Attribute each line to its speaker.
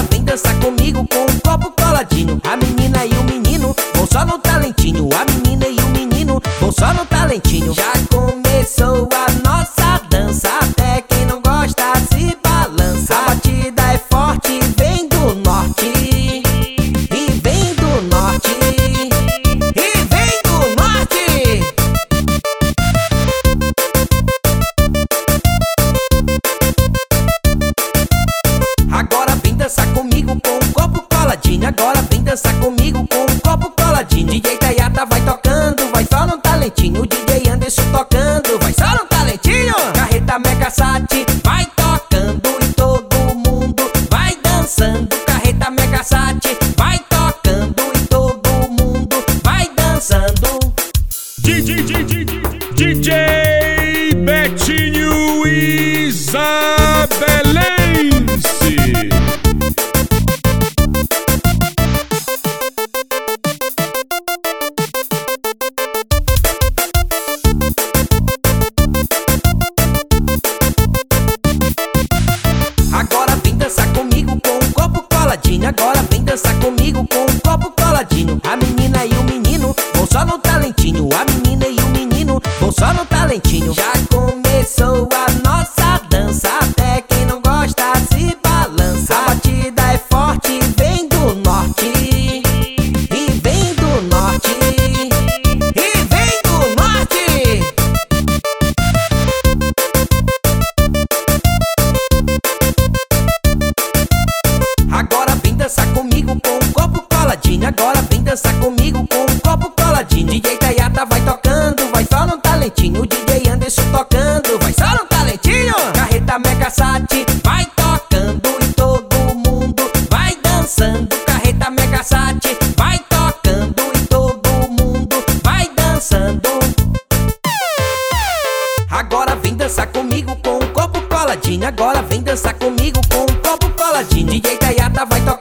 Speaker 1: vem dançar comigo com um copo coladinho. A menina e o menino vão só no talentinho. A menina e o menino vão só no talentinho. Já começou a nossa dança, até quem não gosta se balança. A batida é forte, vem do norte, e vem do norte, e vem do norte. Agora vem dançar comigo com um copo coladinho. Agora vem dançar comigo com um copo coladinho. DJ Tayata vai tocando, vai só no talentinho. O DJ Anderson tocando, vai só no talentinho. Carreta Mega Sat vai tocando e todo mundo vai dançando. Carreta Mega Sat vai tocando e todo mundo vai dançando.
Speaker 2: DJ Betinho Isabelense.
Speaker 1: Agora vem dançar comigo com um copo coladinho. Agora vem dançar comigo com um copo coladinho. A menina e o menino vão só no talentinho. A menina e o menino vão só no talentinho. Já começou a nossa dança, até quem não gosta se balança. A batida é forte, vem do norte, e vem do norte, e vem do norte. Agora vem dançar comigo com um copo coladinho. Agora vem dançar comigo com um copo coladinho. DJ Tayata vai tocando, vai só no talentinho. O DJ Anderson tocando, vai só no talentinho. Carreta Mega Sat vai tocando e todo mundo vai dançando. Carreta Mega Sat vai tocando e todo mundo vai dançando. Agora vem dançar comigo com um copo coladinho. Agora vem dançar comigo com um copo coladinho. DJ Tayata vai tocando.